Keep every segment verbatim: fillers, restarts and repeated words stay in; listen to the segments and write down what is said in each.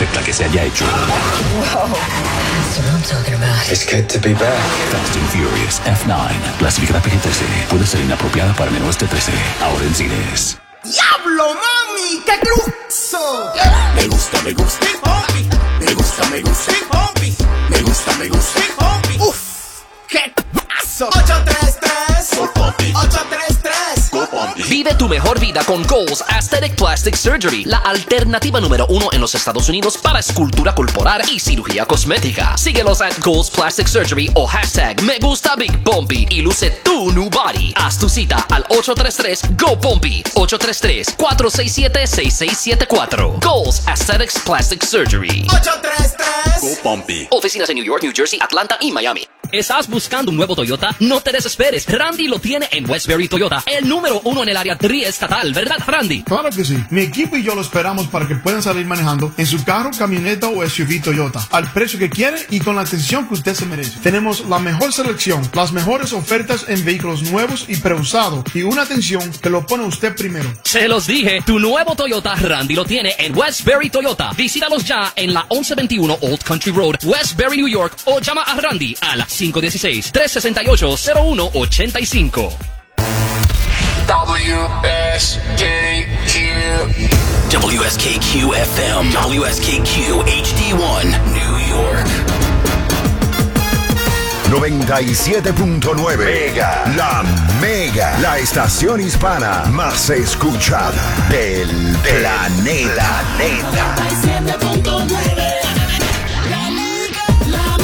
perfecta que se haya hecho. Wow. That's what I'm talking about. It's good to be back. Fast and Furious F nueve, clasificada P G trece, puede ser inapropiada para menores de trece. Ahora en cines. ¡Diablo, mami! ¡Qué cruzo! Me gusta, me gusta. Hip Hoppy. Me gusta, me gusta. Hip Hoppy. Me gusta, me gusta. Hip Hoppy. Uf, qué paso. ocho tres tres. Go Pompey. ocho tres tres. Go Pompey. Vive tu mejor vida con Goals Aesthetic Plastic Surgery, la alternativa número uno en los Estados Unidos para escultura corporal y cirugía cosmética. Síguelos at Goals Plastic Surgery o hashtag Me Gusta Big Pompey y luce tu new body. Haz tu cita al ocho tres tres Go Pompey, ocho tres tres, cuatro seis siete, seis seis siete cuatro. Goals Aesthetics Plastic Surgery. ocho tres tres. Go Pompey. Oficinas en New York, New Jersey, Atlanta y Miami. ¿Estás buscando un nuevo Toyota? No te desesperes. Randy lo tiene en Westbury Toyota, el número uno en el área triestatal, ¿verdad, Randy? Claro que sí. Mi equipo y yo lo esperamos para que puedan salir manejando en su carro, camioneta o S U V Toyota al precio que quiere y con la atención que usted se merece. Tenemos la mejor selección, las mejores ofertas en vehículos nuevos y preusados y una atención que lo pone usted primero. Se los dije, tu nuevo Toyota Randy lo tiene en Westbury Toyota. Visítalos ya en la once veintiuno Old Country Road, Westbury, New York, o llama a Randy al cinco uno seis, tres seis ocho, cero uno ocho cinco. W S K Q W S K Q F M, W S K Q H D one, New York. noventa y siete punto nueve Mega, la Mega, la estación hispana más escuchada del planeta. noventa y siete punto nueve. La Mega, la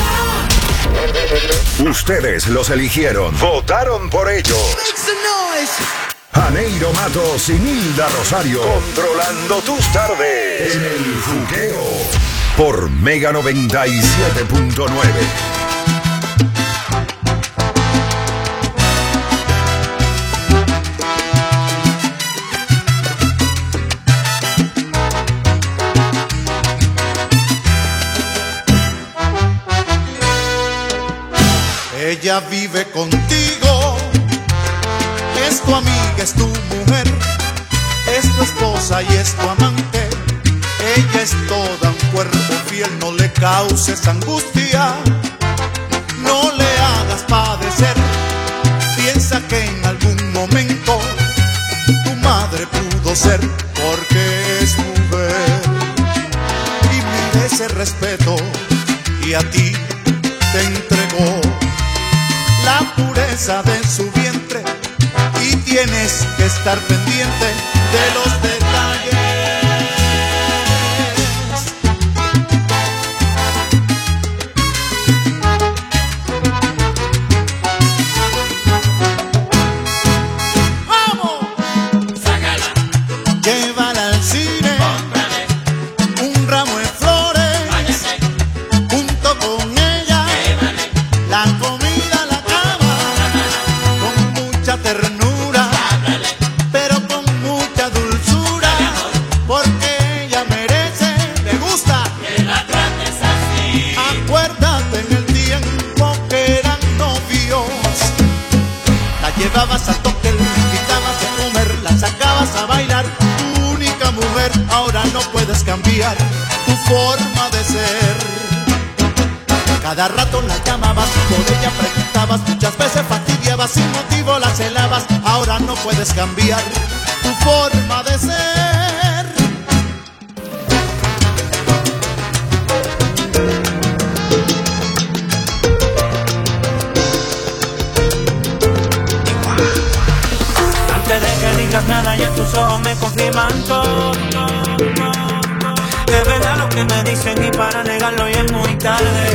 Mega. Ustedes los eligieron, votaron por ellos. Make some noise. Janeiro Matos y Nilda Rosario, controlando tus tardes en el juqueo por Mega noventa y siete punto nueve. Ella vive contigo, es tu amiga, es tu mujer, es tu esposa y es tu amante. Ella es toda un cuerpo fiel, no le causes angustia, no le hagas padecer. Piensa que en algún momento tu madre pudo ser, porque es mujer. Y merece respeto y a ti te entregó la pureza de su vientre y tienes que estar pendiente de los detalles. ¡Vamos! Sácala. Llévala al cine. Cómprale un ramo de flores. Váyase junto con ella. Llévale la comida, la cama, con mucha ternura, pero con mucha dulzura, porque ella merece, le gusta que la trates así. Acuérdate en el tiempo que eran novios, la llevabas a toque, la invitabas a comer, la sacabas a bailar, tu única mujer. Ahora no puedes cambiar tu forma de ser. Cada rato la llamabas, por ella preguntabas, muchas veces fastidiabas, sin motivo la celabas. Ahora no puedes cambiar tu forma de ser. Antes de que digas nada, ya tus ojos me confirman todo. Es verdad lo que me dicen y para negarlo ya es muy tarde.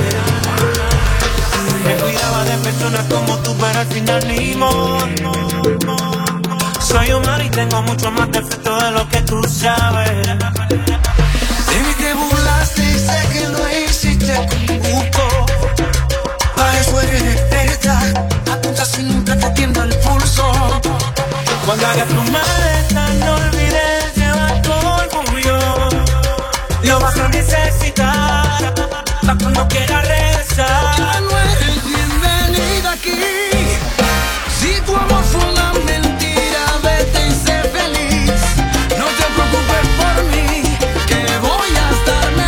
Me cuidaba de personas como tú, pero al final ni modo. Soy humano y tengo mucho más defectos de lo que tú sabes. Dime que burlaste y sé que lo hiciste con gusto. Para eso eres experta, apunta sin nunca te tiembla el pulso. Cuando hagas tu maleta no olvides llevar tu orgullo. Lo vas a necesitar para cuando quieras regresar. Ya no eres bienvenida aquí. Si tu amor fue una mentira, vete y sé feliz. No te preocupes por mí, que voy a estar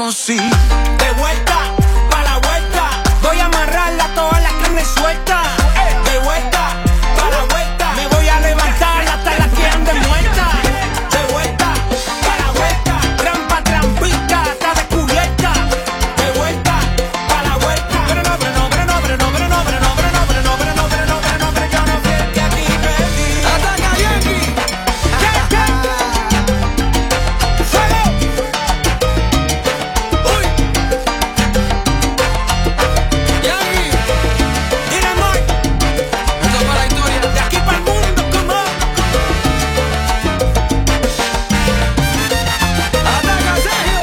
conocí. De vuelta, pa' la vuelta, voy a amarrarla toda la carne suelta. De vuelta, pa' la vuelta, me voy a levantar hasta la que ande muerta. De vuelta, pa' la vuelta, trampa, trampita, está descubierta. De vuelta, pa' la vuelta, pero no, pero no, pero no, pero no, pero no, pero no, pero no, pero no, pero no, pero no, pero no, pero yo no sé que aquí perdí. ¡Ataca, Yankee! ¿Qué, qué? ¡Fuego! ¡Uy! Yankee, Dynamite, esto es para la historia, de aquí para el mundo, como. ¡Ataca, Sergio!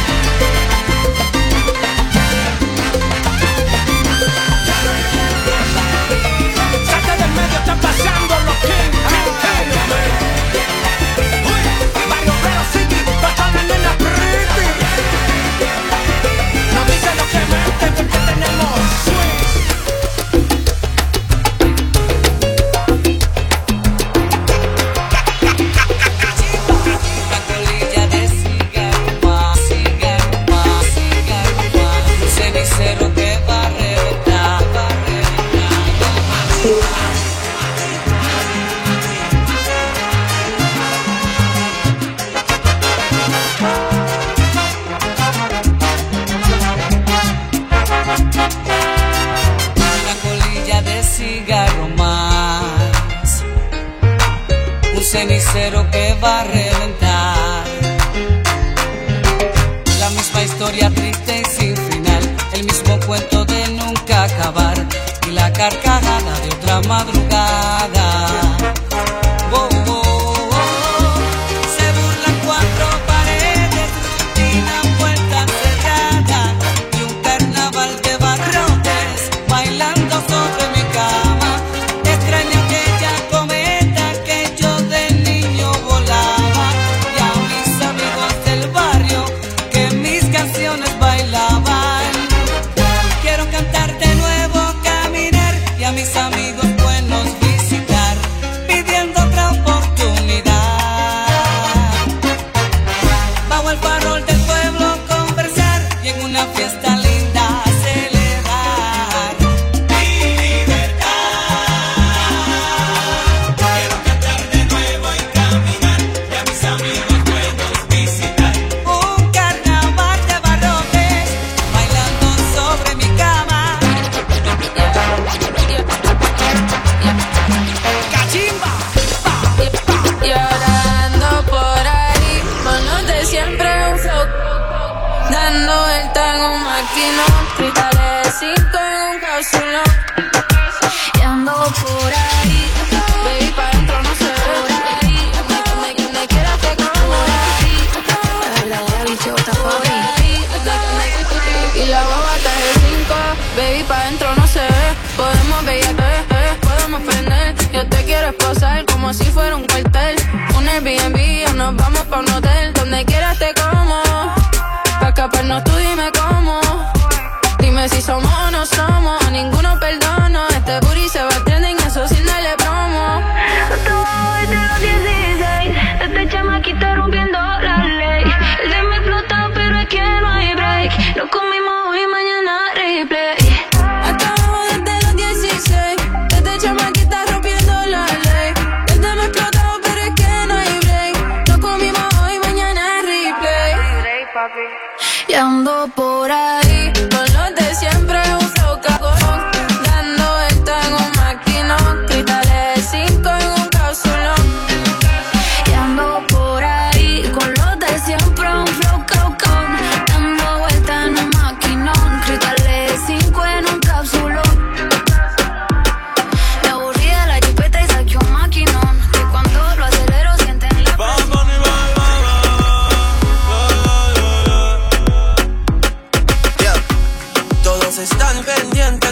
Saca del medio, están pasando los King, King, King. Uy, Barrio Obrero City, pasan las nenas pretty. No dicen lo que meten porque tenemos swing. La colilla de cigarro más, cigarro más, cigarro más. Un cenicero que va a reventar, va a La colilla de cigarro más, un cenicero que va a reventar. La misma historia triste y sin final, el mismo cuento de nunca acabar y la carcajada de otra madrugada. Oh, oh, oh, oh. Se burlan cuatro paredes, rutina, puerta cerrada y un carnaval de barrotes bailando sobre mi cama. Extraño aquella cometa que yo de niño volaba y a mis amigos del barrio que mis canciones bailaban. Quiero cantar de nuevo, caminar y a mis amigos buenos visitar, pidiendo otra oportunidad. Bajo el farol del pueblo conversar y en una fiesta linda celebrar mi libertad. Quiero cantar de nuevo y caminar y a mis amigos buenos visitar. Un carnaval de barrotes bailando sobre mi cama. ¡Cachimba! Y ahora ando por ahí, con los de siempre un flow, dando vuelta en un maquinón, cristales de cinco en un cápsulón. Y ando por ahí, baby, pa' dentro no se ve por ahí. Donde, donde quieras te como ahí. La verdad, la bichota por ahí. Y la guagua está de cinco, baby, pa' dentro no se ve. Podemos bellaquear, eh, podemos prender. Yo te quiero esposar como si fuera un cuartel. Un Airbnb o nos vamos pa' un hotel. Donde quieras te como, pa' escaparnos tú dime cómo. Dime si somos o no somos, a ninguno perdono. Este booty se va trending, eso sin darle promo. Todo desde los dieciséis, este chamaquito rompiendo la ley. El de me explota, pero es que no hay break. Lo comimos hoy, mañana replay. Hasta abajo desde los dieciséis, este chamaquita rompiendo la ley. El de me explotó, pero es que no hay break. Lo comimos hoy, mañana replay. Y ando por ahí, con los de siempre un flow cagón, dando vuelta en un maquinón, cristales de cinco en un cápsulón. Y ando por ahí, con los de siempre un flow caucón, dando vuelta en un maquinón, cristales de cinco en un cápsulón. Me aburrí de la jipeta y saqué un maquinón, que cuando lo acelero sienten la presión. Todos están pendientes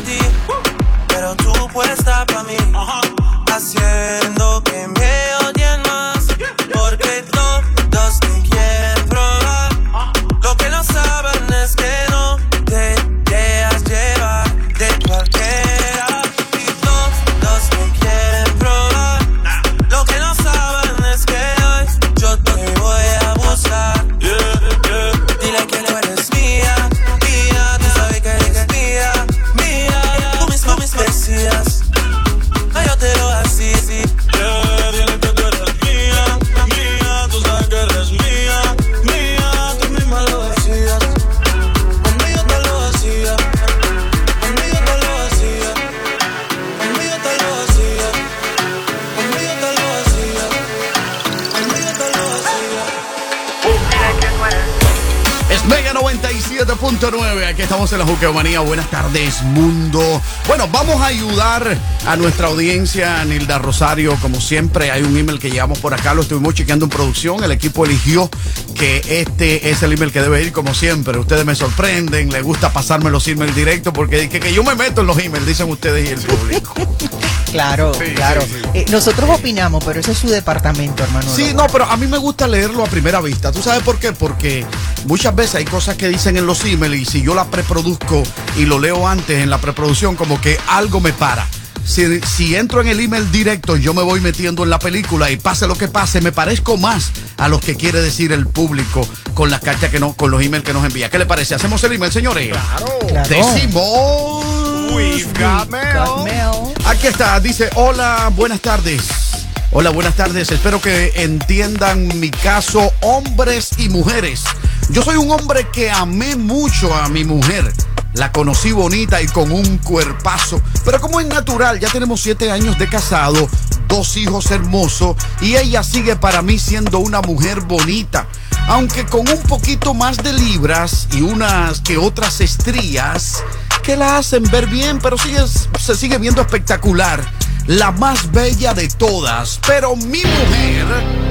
Mega noventa y siete punto nueve, aquí estamos en la Juqueomanía. Buenas tardes, mundo. Bueno, vamos a ayudar a nuestra audiencia, Nilda Rosario. Como siempre, hay un email que llevamos por acá, lo estuvimos chequeando en producción. El equipo eligió que este es el email que debe ir, como siempre. Ustedes me sorprenden, les gusta pasarme los emails directos porque que, que yo me meto en los emails, dicen ustedes y el público. Claro, sí, claro. Sí, sí. Eh, nosotros opinamos, pero ese es su departamento, hermano. Sí, no, pero a mí me gusta leerlo a primera vista. ¿Tú sabes por qué? Porque muchas veces hay cosas que dicen en los emails y si yo las preproduzco y lo leo antes en la preproducción, como que algo me para. Si, si entro en el email directo, yo me voy metiendo en la película y pase lo que pase, me parezco más a lo que quiere decir el público con las cartas que no, con los emails que nos envía. ¿Qué le parece? ¿Hacemos el email, señores? Claro. claro. Decimos. We've got mail. got mail. Aquí está, dice, hola, buenas tardes. Hola, buenas tardes. Espero que entiendan mi caso, hombres y mujeres. Yo soy un hombre que amé mucho a mi mujer. La conocí bonita y con un cuerpazo. Pero como es natural, ya tenemos siete años de casado, dos hijos hermosos y ella sigue para mí siendo una mujer bonita. Aunque con un poquito más de libras y unas que otras estrías que la hacen ver bien, pero sigue, se sigue viendo espectacular. La más bella de todas. Pero mi mujer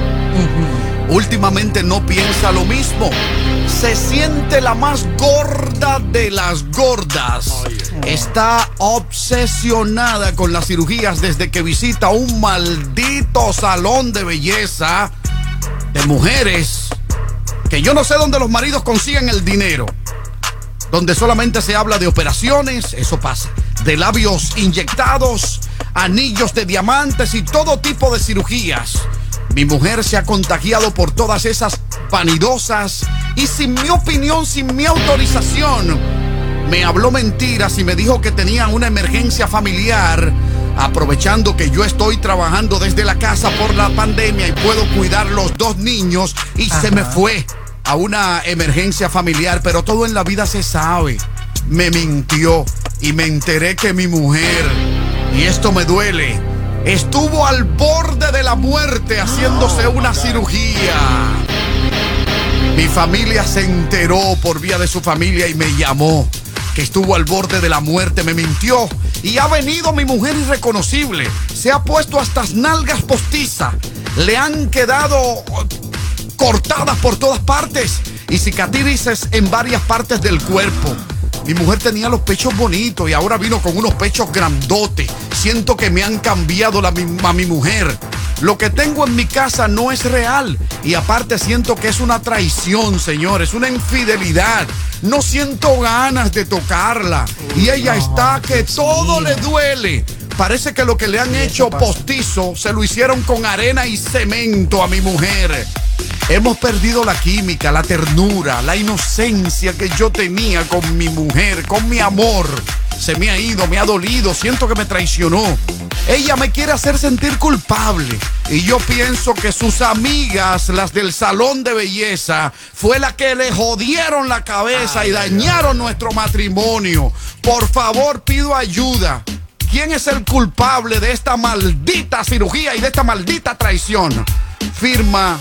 uh-huh. últimamente no piensa lo mismo. Se siente la más gorda de las gordas. Oh, yeah. Está obsesionada con las cirugías desde que visita un maldito salón de belleza de mujeres que yo no sé dónde los maridos consiguen el dinero. Donde solamente se habla de operaciones, eso pasa, de labios inyectados, anillos de diamantes y todo tipo de cirugías. Mi mujer se ha contagiado por todas esas vanidosas y sin mi opinión, sin mi autorización, me habló mentiras y me dijo que tenía una emergencia familiar, aprovechando que yo estoy trabajando desde la casa por la pandemia y puedo cuidar los dos niños y Ajá. se me fue a una emergencia familiar, pero todo en la vida se sabe. Me mintió y me enteré que mi mujer, y esto me duele, estuvo al borde de la muerte haciéndose una cirugía. Mi familia se enteró por vía de su familia y me llamó, que estuvo al borde de la muerte, me mintió. Y ha venido mi mujer irreconocible, se ha puesto hasta las nalgas postizas, le han quedado cortadas por todas partes y cicatrices en varias partes del cuerpo. Mi mujer tenía los pechos bonitos y ahora vino con unos pechos grandotes. Siento que me han cambiado la, a mi mujer. Lo que tengo en mi casa no es real y aparte siento que es una traición, señores, una infidelidad. No siento ganas de tocarla y ella está que todo le duele. Parece que lo que le han hecho postizo se lo hicieron con arena y cemento a mi mujer. Hemos perdido la química, la ternura, la inocencia que yo tenía con mi mujer, con mi amor. Se me ha ido, me ha dolido, siento que me traicionó. Ella me quiere hacer sentir culpable y yo pienso que sus amigas, las del salón de belleza, fue la que le jodieron la cabeza y dañaron nuestro matrimonio. Por favor, pido ayuda. ¿Quién es el culpable de esta maldita cirugía y de esta maldita traición? Firma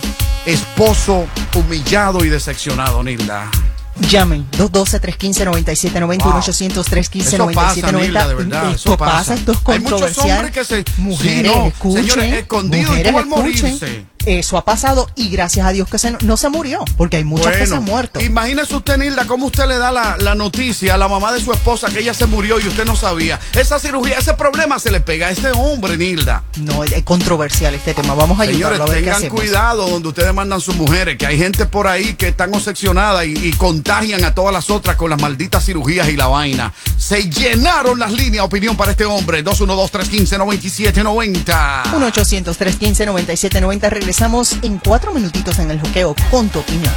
esposo humillado y decepcionado, Nilda. Llamen dos uno dos, tres uno cinco, nueve siete nueve uno, wow. ochocientos, tres uno cinco, nueve siete nueve cero. De verdad, esto eso pasa. pasa, esto es controversial. Hay muchos hombres que se... Mujeres, sí, no, escuchen. Señores, escondidos mujeres, y tú al escuchen. morirse. Eso ha pasado y gracias a Dios que se, no se murió, porque hay muchas bueno, que se han muerto. Imagínese usted, Nilda, cómo usted le da la, la noticia a la mamá de su esposa que ella se murió y usted no sabía. Esa cirugía, ese problema se le pega a este hombre, Nilda. No, es controversial este tema. Vamos a ayudarlo. Señores, a ver tengan qué hacemos. cuidado donde ustedes mandan sus mujeres, que hay gente por ahí que están obsesionadas y, y contagian a todas las otras con las malditas cirugías y la vaina. Se llenaron las líneas. Opinión para este hombre. dos uno dos, tres uno cinco, nueve siete nueve cero. uno ochocientos, tres uno cinco, nueve siete nueve cero. Regresamos en cuatro minutitos en el juqueo con tu opinión.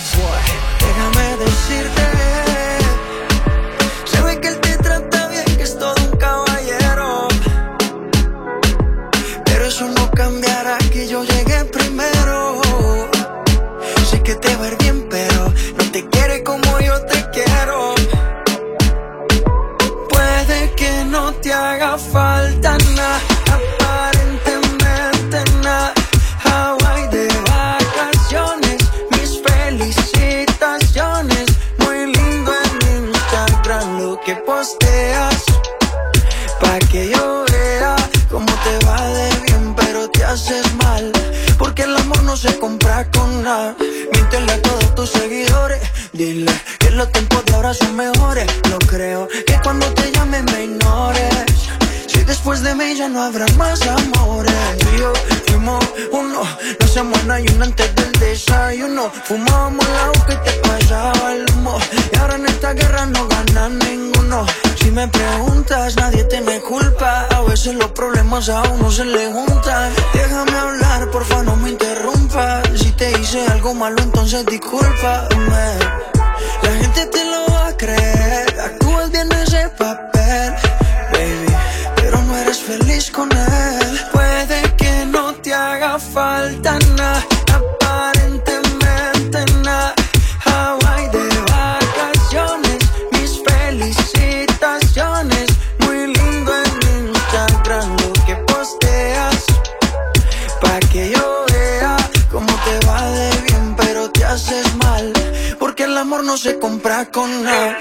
Déjame decirte, se ve que él te trata bien, que es todo un caballero, pero eso no cambiará que yo llegué primero. Sé que te va a ir bien, pero no te quiere como yo te quiero. Puede que no te haga falta nada, aparentemente nada. Hawaii de vacaciones, mis felicitaciones. posteas, pa' que yo vea cómo te va de bien, pero te haces mal, porque el amor no se compra con nada. Míntele a todos tus seguidores, dile que los tiempos de ahora son mejores. No creo que cuando te llame me ignores, si después de mí ya no habrá más amores. Tú y yo fuimos uno, no hacemos ayuno antes del desayuno. Fumábamos el agua que te pasaba el humo, y ahora en esta guerra no gana ninguno. Si me preguntas, nadie tiene culpa, a veces los problemas a uno se le juntan. Déjame hablar, porfa, no me interrumpas. Si te hice algo malo, entonces discúlpame. La gente te lo va a creer, actúas bien ese papel, baby, pero no eres feliz con él. Puede que no te haga falta nada, aparentemente nada. Hawaii de vacaciones, mis felicitaciones. Muy lindo en Instagram lo que posteas, pa' que yo vea cómo te va de bien, pero te haces mal, porque el amor no se compra con nada.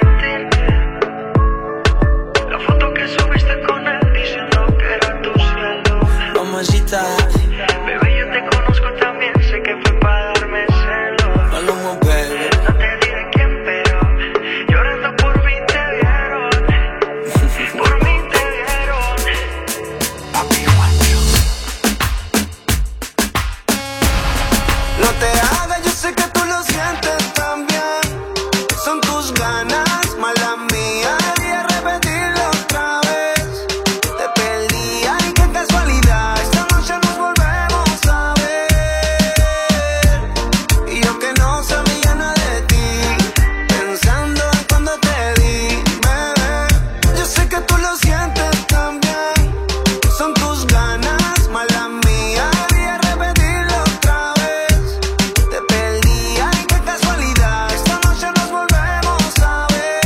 La foto que subiste con él diciendo que era tu cielo. Mamacita, bebé, yo te conozco también, sé que fue para darme celos. Paloma, baby. No te diré quién, pero llorando por mí te vieron. Por mí te vieron. No te hagas, yo sé que tú lo sientes también. Son tus ganas, mala mía, debería repetirlo otra vez. Te perdí, ay, qué casualidad, esta noche nos volvemos a ver. Y yo que no sabía nada de ti, pensando en cuando te di, bebé. Yo sé que tú lo sientes también. Son tus ganas, mala mía, debería repetirlo otra vez. Te perdí, ay, qué casualidad, esta noche nos volvemos a ver.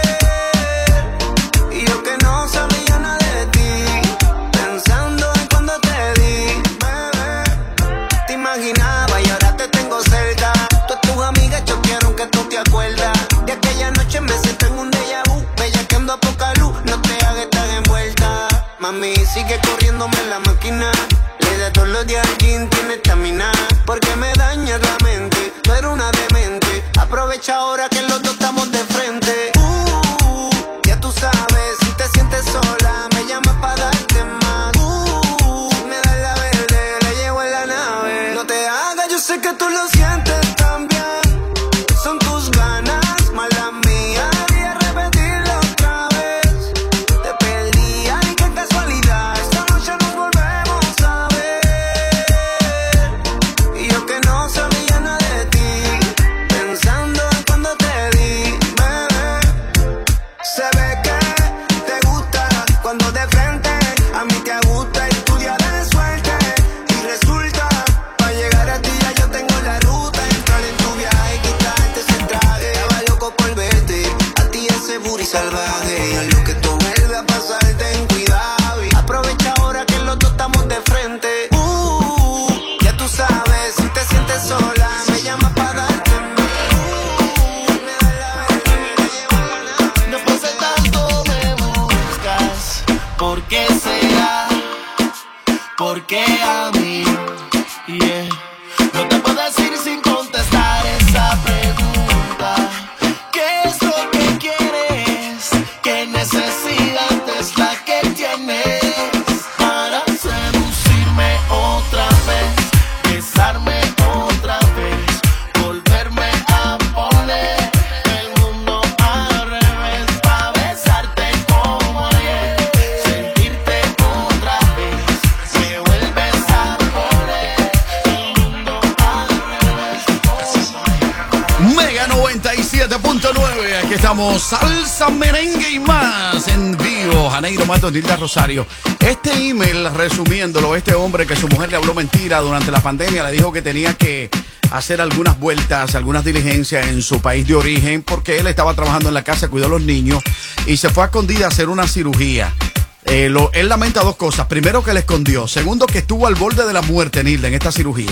Y yo que no sabía nada de ti, pensando en cuando te di, bebé. Te imaginaba y ahora te tengo cerca. Todas tus amigas choquearon que tú te acuerdas de aquella noche. Me siento en un déjà vu, bellaqueando a poca luz. No te hagas estar envuelta, mami, sigue corriéndome la máquina. Le da todos los días al gym, tiene estamina, porque me dañas la mente, tú eres una demente. Aprovecha ahora que los dos estamos de frente. Uh, ya tú sabes, si te sientes sola, me llamas para darte más. Uh, si me das la verde, le llevo en la nave. No te hagas, yo sé que tú lo sientes también. Son tus ganas, mala mía, debería repetirlo otra vez. Te perdí, ay, qué casualidad, esta noche nos volvemos a ver. Y yo que no sabía nada de ti, pensando en cuando te di, bebé. Se ve que te gusta cuando de frente a mí te gusta estudiar de suerte. Y resulta, para llegar a ti ya yo tengo la ruta. Entrar en tu viaje, quitarte ese traje. Estaba loco por verte, a ti ese booty salvaje. Y a lo que tú vuelves a pasar, ten cuidado. Y aprovecha ahora que los dos estamos de frente. Uh, ya tú sabes, si te sientes sola, me llamas para darte más. Después de tanto me buscas, ¿por qué será? ¿Por qué a mí? Yeah. No te puedo decir sin contestar esa pregunta. ¿Qué es lo que quieres? ¿Qué necesidad es la que tienes para seducirme otra vez, besarme otra vez, volverme a poner el mundo al revés, para besarte como ayer, sentirte otra vez, me vuelves a poner el mundo al revés como ayer. Mega noventa y siete punto nueve, aquí estamos, salsa, merengue y más en vivo. Janeiro Mato, Nilda Rosario. Este email, resumiéndolo, este hombre que su mujer le habló mentira durante la pandemia, le dijo que tenía que hacer algunas vueltas, algunas diligencias en su país de origen, porque él estaba trabajando en la casa, cuidó a los niños y se fue a escondida a hacer una cirugía. Eh, lo, él lamenta dos cosas. Primero, que le escondió. Segundo, que estuvo al borde de la muerte, Nilda, en esta cirugía.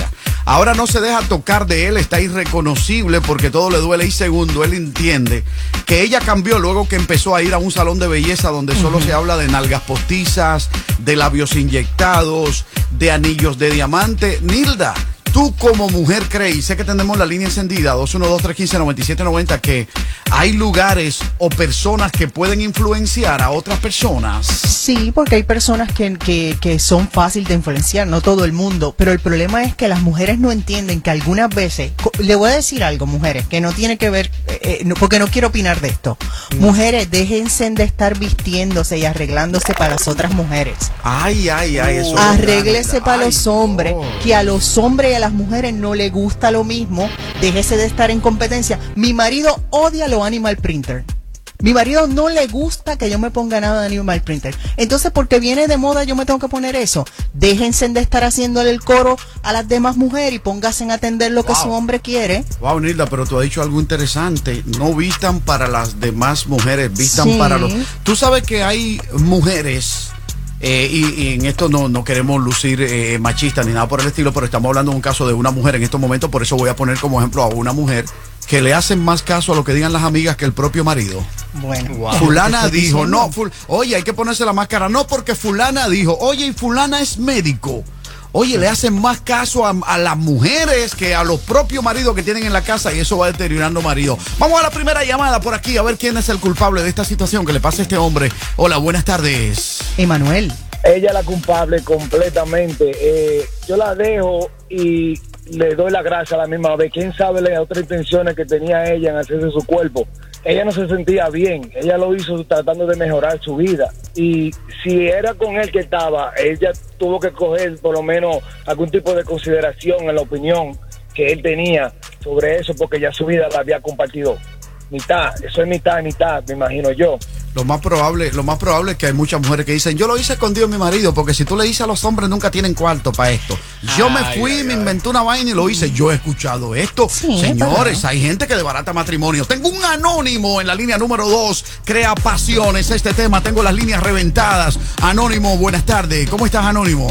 Ahora no se deja tocar de él, está irreconocible porque todo le duele. Y segundo, él entiende que ella cambió luego que empezó a ir a un salón de belleza donde uh-huh. solo se habla de nalgas postizas, de labios inyectados, de anillos de diamante. Nilda, tú como mujer crees, sé que tenemos la línea encendida, dos uno dos, tres uno cinco, nueve siete nueve cero, que hay lugares o personas que pueden influenciar a otras personas. Sí, porque hay personas que, que, que son fáciles de influenciar, no todo el mundo, pero el problema es que las mujeres no entienden que algunas veces, le voy a decir algo, mujeres, que no tiene que ver, eh, no, porque no quiero opinar de esto. Mm. Mujeres, déjense de estar vistiéndose y arreglándose para las otras mujeres. Ay, ay, ay, eso. Arréglese para ay, los hombres, no. que a los hombres y a las mujeres no les gusta lo mismo. Déjese de estar en competencia. Mi marido odia los animal printer. Mi marido no le gusta que yo me ponga nada de animal printer. Entonces, porque viene de moda, yo me tengo que poner eso. Déjense de estar haciéndole el coro a las demás mujeres y pónganse a atender lo wow. que su hombre quiere. Wow, Nilda, pero tú has dicho algo interesante. No vistan para las demás mujeres, vistan sí. para los... Tú sabes que hay mujeres... Eh, y, y en esto no, no queremos lucir eh, machistas ni nada por el estilo, pero estamos hablando de un caso de una mujer en estos momentos, por eso voy a poner como ejemplo a una mujer que le hacen más caso a lo que digan las amigas que el propio marido. Bueno, wow. Fulana dijo, no, ful oye, hay que ponerse la máscara, no porque fulana dijo, oye, y fulana es médico. Oye, le hacen más caso a, a las mujeres que a los propios maridos que tienen en la casa y eso va deteriorando marido. Vamos a la primera llamada por aquí a ver quién es el culpable de esta situación que le pasa a este hombre. Hola, buenas tardes. Emanuel. Ella es la culpable completamente. Eh, yo la dejo y le doy la gracia a la misma vez. ¿Quién sabe las otras intenciones que tenía ella en hacerse su cuerpo? Ella no se sentía bien, ella lo hizo tratando de mejorar su vida y si era con él que estaba, ella tuvo que coger por lo menos algún tipo de consideración en la opinión que él tenía sobre eso porque ya su vida la había compartido mitad, eso es mitad, mitad, me imagino yo. Lo más probable, lo más probable es que hay muchas mujeres que dicen, yo lo hice escondido a mi marido, porque si tú le dices a los hombres nunca tienen cuarto para esto. Yo ay, me fui, ay, me ay. inventé una vaina y lo hice. Yo he escuchado esto. Sí, señores, hay gente que desbarata matrimonios. Tengo un anónimo en la línea número dos, crea pasiones este tema, tengo las líneas reventadas. Anónimo, buenas tardes. ¿Cómo estás, Anónimo?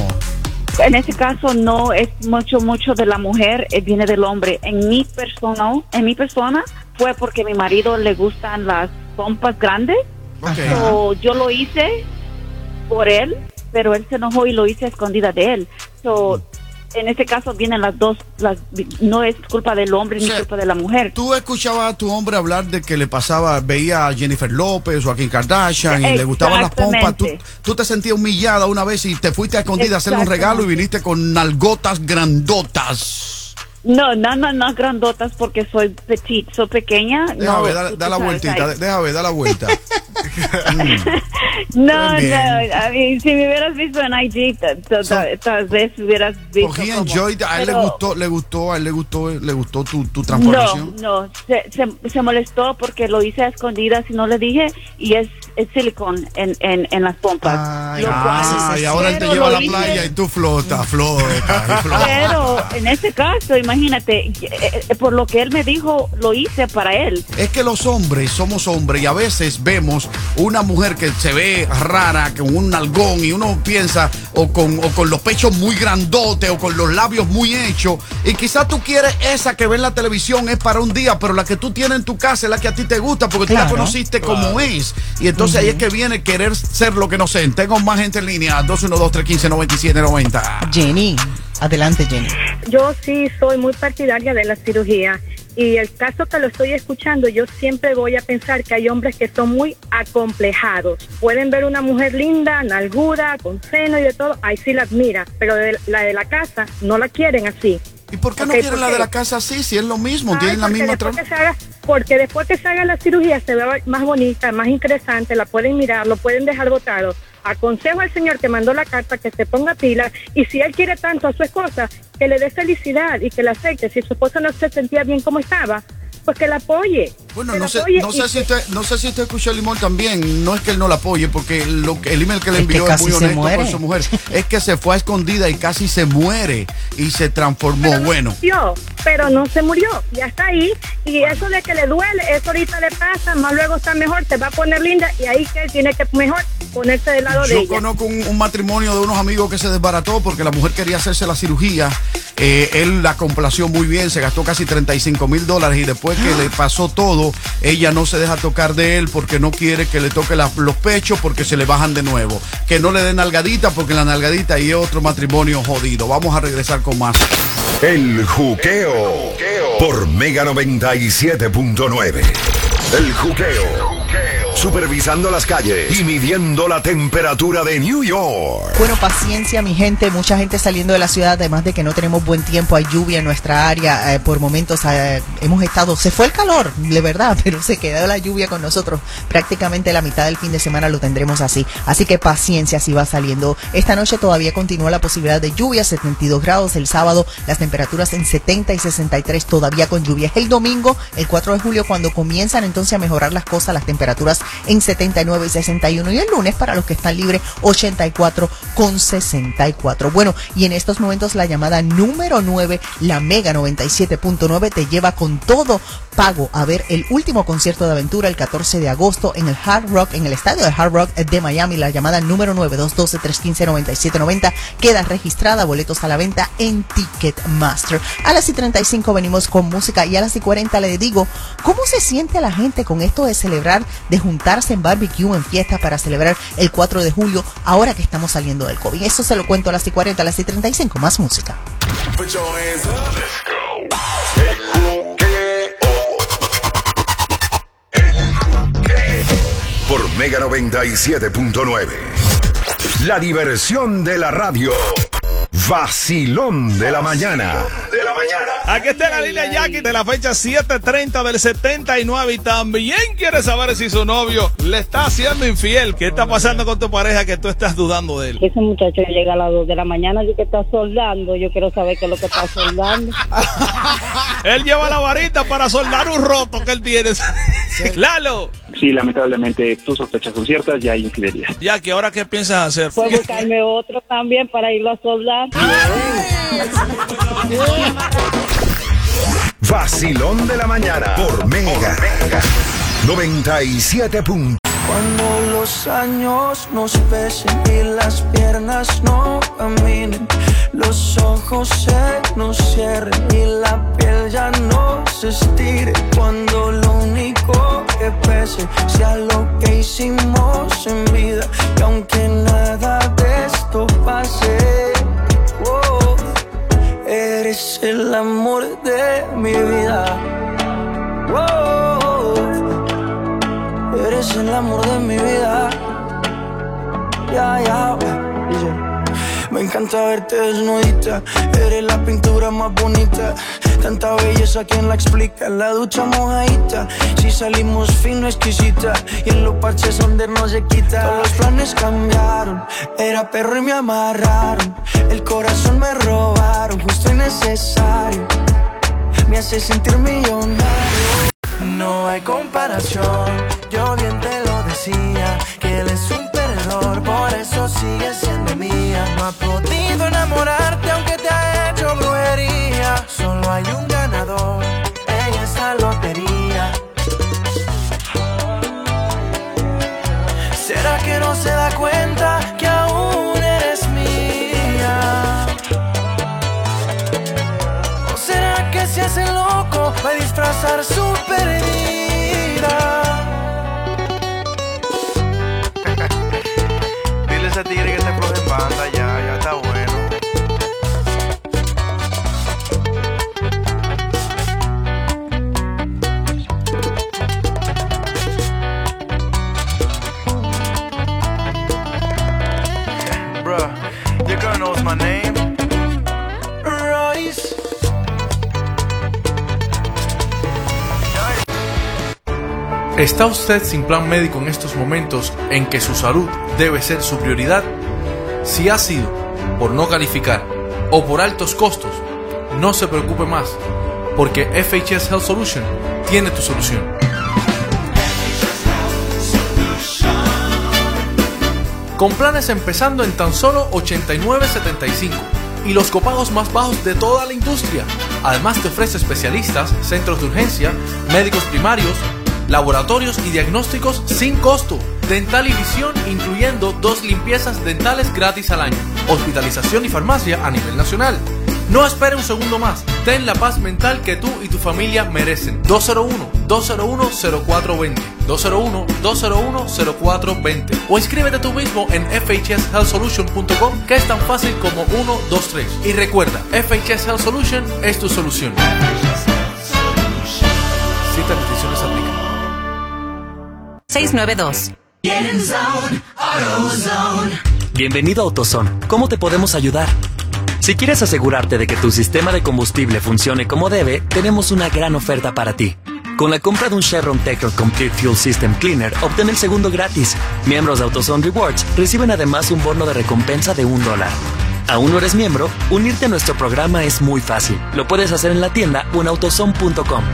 En este caso no es mucho, mucho de la mujer, eh, viene del hombre. En mi persona, en mi persona fue porque a mi marido le gustan las pompas grandes. Okay. So, yo lo hice por él, pero él se enojó y lo hice a escondida de él. So, en este caso vienen las dos, las, no es culpa del hombre, o sea, ni culpa de la mujer. ¿Tú escuchabas a tu hombre hablar de que le pasaba, veía a Jennifer López o a Kim Kardashian y le gustaban las pompas? ¿Tú, tú te sentías humillada una vez y te fuiste a escondida a hacerle un regalo y viniste con nalgotas grandotas? No, no, no, no grandotas porque soy petit, soy pequeña. Déjame no, ver, da, da la vueltita, déjame ver, da la vuelta. No, no, I mean, si me hubieras visto en I G, tal, tal vez hubieras visto. Cogí en Joy, a él pero, le gustó, le gustó, a él le gustó, le gustó tu, tu transformación. No, no, se, se, se molestó porque lo hice a escondidas y no le dije, y es, es silicón en, en, en las pompas. Ay, ah, y ahora él te lleva a la hice, playa y tú flotas, flotas, flotas. Pero en este caso, imagínate, eh, por lo que él me dijo, lo hice para él. Es que los hombres somos hombres y a veces vemos una mujer que se ve rara, con un nalgón, y uno piensa o con, o con los pechos muy grandotes o con los labios muy hechos, y quizás tú quieres esa que ves en la televisión es para un día, pero la que tú tienes en tu casa es la que a ti te gusta porque claro, tú la conociste claro. como es, y entonces uh-huh. ahí es que viene querer ser lo que no sé. Tengo más gente en línea, dos uno dos, tres uno cinco, nueve siete nueve cero. Jenny, adelante, Jenny. Yo sí soy muy partidaria de la cirugía. Y el caso que lo estoy escuchando, yo siempre voy a pensar que hay hombres que son muy acomplejados. Pueden ver una mujer linda, nalguda, con seno y de todo, ahí sí la admira, pero de, la de la casa no la quieren así. ¿Y por qué okay, no quieren la de la casa así? Si es lo mismo, Ay, tienen la misma después que se haga, porque después que se haga la cirugía se ve más bonita, más interesante, la pueden mirar, lo pueden dejar botado. Aconsejo al señor que mandó la carta que se ponga pila, y si él quiere tanto a su esposa, que le dé felicidad y que la acepte. Si su esposa no se sentía bien como estaba, pues que la apoye. Bueno, no sé, no sé si usted, no sé si usted escuchó a Limón también. No es que él no la apoye, porque lo que, el email que le envió es, es muy honesto con su mujer. Es que se fue a escondida y casi se muere y se transformó. Pero bueno, no murió, pero no se murió, ya está ahí. Y eso de que le duele, eso ahorita le pasa, más luego está mejor, se va a poner linda, y ahí que él tiene que mejor ponerse del lado Yo de ella. Yo conozco un, un matrimonio de unos amigos que se desbarató porque la mujer quería hacerse la cirugía Eh, él la complació muy bien, se gastó casi treinta y cinco mil dólares y después que le pasó todo, ella no se deja tocar de él porque no quiere que le toque la, los pechos porque se le bajan de nuevo. Que no le den nalgadita porque la nalgadita y otro matrimonio jodido. Vamos a regresar con más. El Juqueo por Mega noventa y siete punto nueve. El Juqueo. Supervisando las calles y midiendo la temperatura de New York. Bueno, paciencia, mi gente. Mucha gente saliendo de la ciudad, además de que no tenemos buen tiempo. Hay lluvia en nuestra área. Eh, por momentos eh, hemos estado... Se fue el calor, de verdad, pero se quedó la lluvia con nosotros. Prácticamente la mitad del fin de semana lo tendremos así. Así que paciencia si va saliendo. Esta noche todavía continúa la posibilidad de lluvia. setenta y dos grados. El sábado las temperaturas en setenta y sesenta y tres todavía con lluvia. Es el domingo, el cuatro de julio, cuando comienzan entonces a mejorar las cosas. Las temperaturas en setenta y nueve y sesenta y uno, y el lunes para los que están libres ochenta y cuatro con sesenta y cuatro. Bueno, y en estos momentos la llamada número nueve, la Mega noventa y siete punto nueve, te lleva con todo pago a ver el último concierto de aventura el catorce de agosto en el Hard Rock, en el estadio de Hard Rock de Miami. La llamada número nueve, dos uno dos, tres uno cinco, nueve siete nueve cero queda registrada, boletos a la venta en Ticketmaster. A las y treinta y cinco venimos con música y a las y cuarenta le digo cómo se siente la gente con esto de celebrar, de juntarse en barbecue, en fiestas para celebrar el cuatro de julio, ahora que estamos saliendo del COVID. Eso se lo cuento a las y cuarenta, a las y treinta y cinco, más música. Por Mega noventa y siete punto nueve. La diversión de la radio. Vacilón de la mañana. De la mañana. Aquí está la línea Jackie de la fecha siete treinta del setenta y nueve y también quiere saber si su novio le está haciendo infiel. ¿Qué está pasando con tu pareja que tú estás dudando de él? Ese muchacho llega a las dos de la mañana y que está soldando. Yo quiero saber qué es lo que está soldando. Él lleva la varita para soldar un roto que él tiene. Lalo. Sí, lamentablemente tus sospechas son ciertas, ya hay infidelidad. Jackie, ¿ahora qué piensas hacer? Puedo buscarme otro también para irlo a soldar. Vacilón de la mañana por Mega noventa y siete punto nueve. Cuando los años nos pesen y las piernas no caminen, los ojos se nos cierren y la piel ya no se estire. Cuando lo único que pese sea lo que hicimos en vida, y aunque nada de esto pase, oh, eres el amor de mi vida. Oh, eres el amor de mi vida. Ya, ya, me encanta verte desnudita. Eres la pintura más bonita. Tanta belleza, ¿quién la explica? La ducha mojadita, si salimos fino, exquisita. Y en los parches donde no se quita. Todos los planes cambiaron. Era perro y me amarraron. El corazón me robaron, justo y necesario. Me hace sentir millonario. No hay comparación, yo bien te lo decía, que él es un perdedor, por eso sigue siendo mía. No ha podido enamorarte aunque te ha hecho brujería. Solo hay un ganador en esta lotería. ¿Será que no se da cuenta que aún eres mía? ¿O será que se hace loco para disfrazar su pérdida? Dile a ese tigre que te floje en banda, ya, ya está bueno. Bruh, your girl knows my name. Royce. ¿Está usted sin plan médico en estos momentos en que su salud debe ser su prioridad? Si ha sido por no calificar o por altos costos, no se preocupe más, porque F H S Health Solution tiene tu solución. Con planes empezando en tan solo ochenta y nueve setenta y cinco y los copagos más bajos de toda la industria. Además te ofrece especialistas, centros de urgencia, médicos primarios, laboratorios y diagnósticos sin costo, dental y visión incluyendo dos limpiezas dentales gratis al año, hospitalización y farmacia a nivel nacional. No espere un segundo más. Ten la paz mental que tú y tu familia merecen. dos cero uno, dos cero uno, cero cuatro dos cero. dos cero uno, dos cero uno, cero cuatro dos cero. O inscríbete tú mismo en f h s health solution punto com, que es tan fácil como uno, dos, tres. Y recuerda, F H S Health Solution es tu solución. Ciertas restricciones aplican. seis nueve dos. Bienvenido a AutoZone. ¿Cómo te podemos ayudar? Si quieres asegurarte de que tu sistema de combustible funcione como debe, tenemos una gran oferta para ti. Con la compra de un Chevron Tector Complete Fuel System Cleaner, obtén el segundo gratis. Miembros de AutoZone Rewards reciben además un bono de recompensa de un dólar. ¿Aún no eres miembro? Unirte a nuestro programa es muy fácil. Lo puedes hacer en la tienda o en autozone punto com.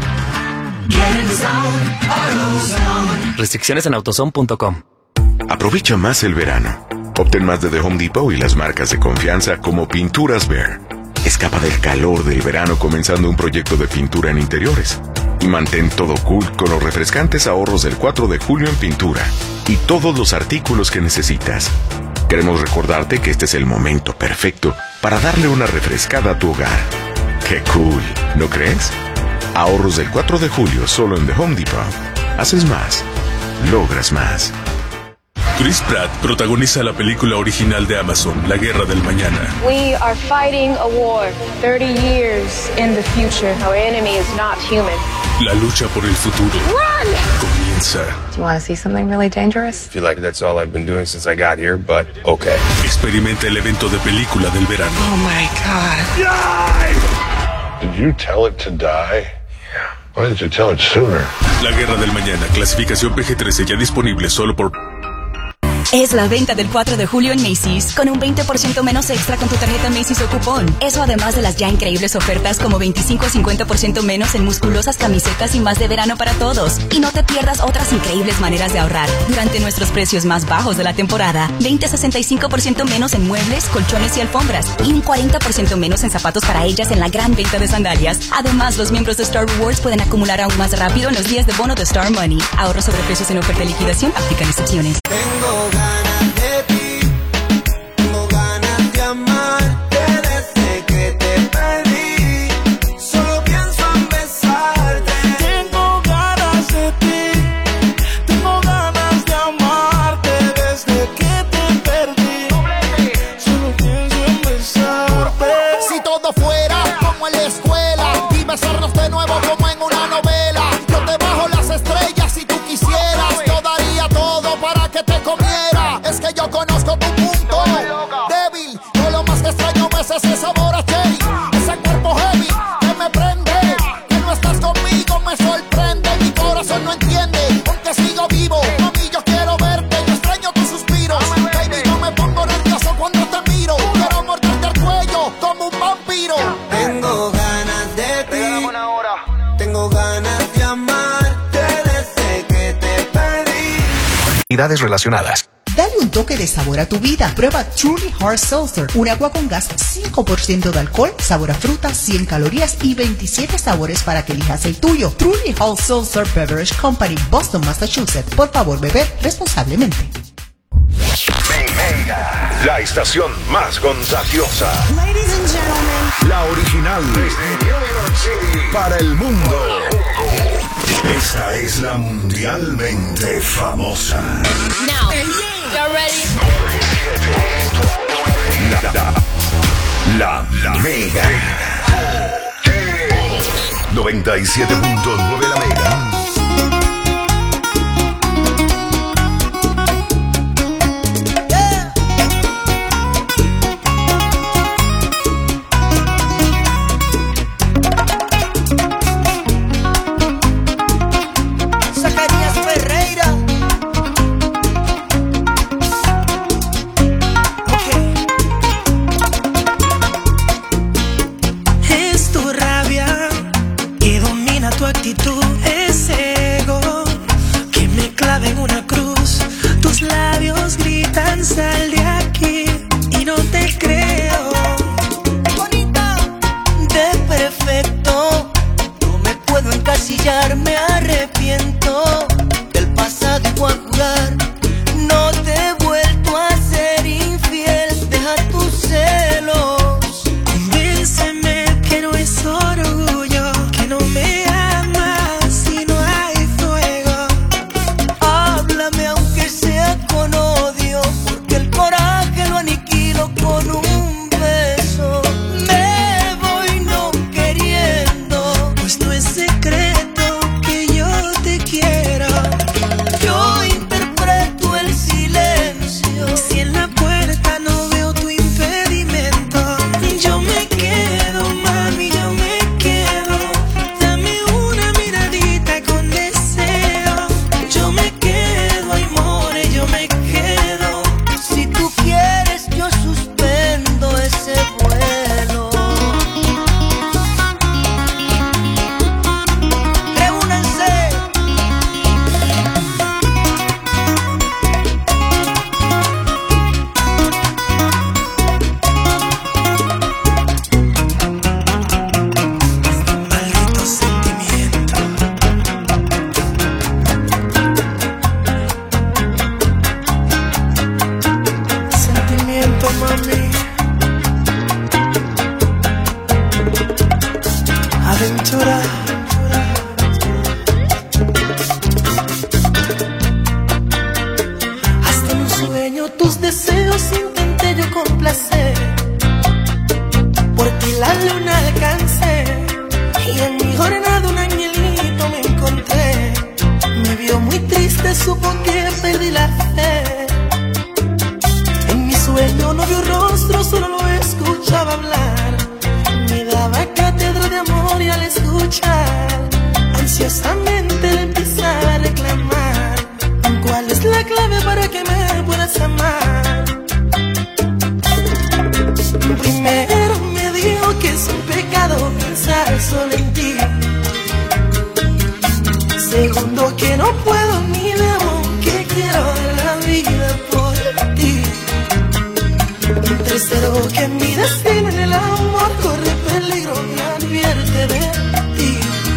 Restricciones en autozone punto com. Aprovecha más el verano. Obtén más de The Home Depot y las marcas de confianza como Pinturas Behr. Escapa del calor del verano comenzando un proyecto de pintura en interiores. Y mantén todo cool con los refrescantes ahorros del cuatro de julio en pintura. Y todos los artículos que necesitas. Queremos recordarte que este es el momento perfecto para darle una refrescada a tu hogar. ¡Qué cool! ¿No crees? Ahorros del cuatro de julio solo en The Home Depot. Haces más. Logras más. Chris Pratt protagoniza la película original de Amazon, La Guerra del Mañana. We are fighting a war thirty years in the future. Our enemy is not human. La lucha por el futuro Run! comienza. Do you want to see something really dangerous? I feel like that's all I've been doing since I got here, but okay. Experimenta el evento de película del verano. Oh my God. Die! Did you tell it to die? Yeah. Why didn't you tell it sooner? La Guerra del Mañana, clasificación P G trece, ya disponible solo por... Es la venta del cuatro de julio en Macy's, con un veinte por ciento menos extra con tu tarjeta Macy's o cupón. Eso además de las ya increíbles ofertas como veinticinco a cincuenta por ciento menos en musculosas camisetas y más de verano para todos. Y no te pierdas otras increíbles maneras de ahorrar durante nuestros precios más bajos de la temporada. veinte a sesenta y cinco por ciento menos en muebles, colchones y alfombras. Y un cuarenta por ciento menos en zapatos para ellas en la gran venta de sandalias. Además, los miembros de Star Rewards pueden acumular aún más rápido en los días de bono de Star Money. Ahorros sobre precios en oferta y liquidación, aplican excepciones. Tengo ganas de ti, tengo ganas de amarte desde que te perdí. Solo pienso en besarte. Tengo ganas de ti, tengo ganas de amarte desde que te perdí. Solo pienso en besarte. Si todo fuera como en la escuela y besarnos de nuevo como en una novela, yo te bajo las estrellas si tú quisieras. Yo daría todo para que te comiera. Es que yo conozco tu punto débil. Yo lo más que extraño es ese sabor a cherry, ese cuerpo heavy que me prende. Que no estás conmigo me sorprende. Mi corazón no entiende, aunque sigo vivo. Mami, yo quiero verte, yo extraño tus suspiros. Baby, yo me pongo nervioso cuando te miro. Quiero morderte el cuello como un vampiro. Tengo ganas de ti, tengo ganas de amarte desde que te perdí. Unidades relacionadas. Dale un toque de sabor a tu vida. Prueba Truly Hard Seltzer, un agua con gas, cinco por ciento de alcohol, sabor a fruta, cien calorías y veintisiete sabores para que elijas el tuyo. Truly Hard Seltzer Beverage Company, Boston, Massachusetts. Por favor, beber responsablemente. Mega, la estación más contagiosa. Ladies and gentlemen, La original desde New York City para el mundo. Esta es la mundialmente famosa. Now, y'all ready? La, la, la Mega. noventa y siete punto nueve la Mega. ese ego que me clava en una cruz. Tus labios gritan sal de aquí y no te creo. Bonita, de perfecto, no me puedo encasillar, me arrepiento del pasado y voy a jurar. No te he vuelto a ser infiel, deja tus celos, convénceme perdí la fe. En mi sueño no vio rostro, solo lo escuchaba hablar. Me daba cátedra de amor y al escuchar ansiosamente le empezaba a reclamar: ¿cuál es la clave para que me puedas amar? Primero me dijo que es un pecado pensar solo en ti. Segundo, que no puedo ni debo, que quiero dar la vida por ti. Tercero, que mi destino en el amor corre peligro, me advierte de ti.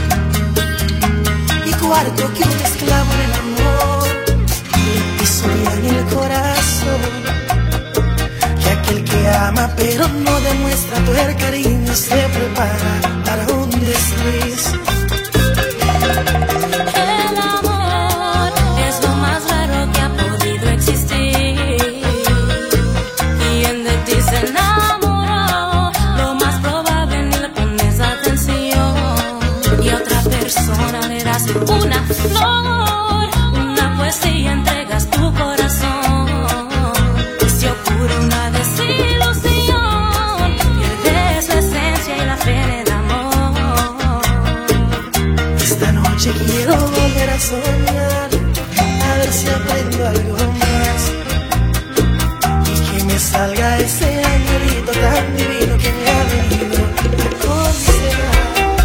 Y cuarto, que un esclavo en el amor le pisotea en el corazón. Que aquel que ama pero no demuestra tu el cariño se prepara para un desliz. El amor es lo más raro que ha podido existir. Quien de ti se enamoró, lo más probable ni le pones atención. Y a otra persona le das una flor, una poesía, entregas tu corazón. Y si ocurre una desilusión, pierdes la esencia y la fe en el amor. Esta noche quiero volver a soñar, a ver si aprendo algo más. Y que me salga ese angelito tan divino que me ha venido a aconsejar.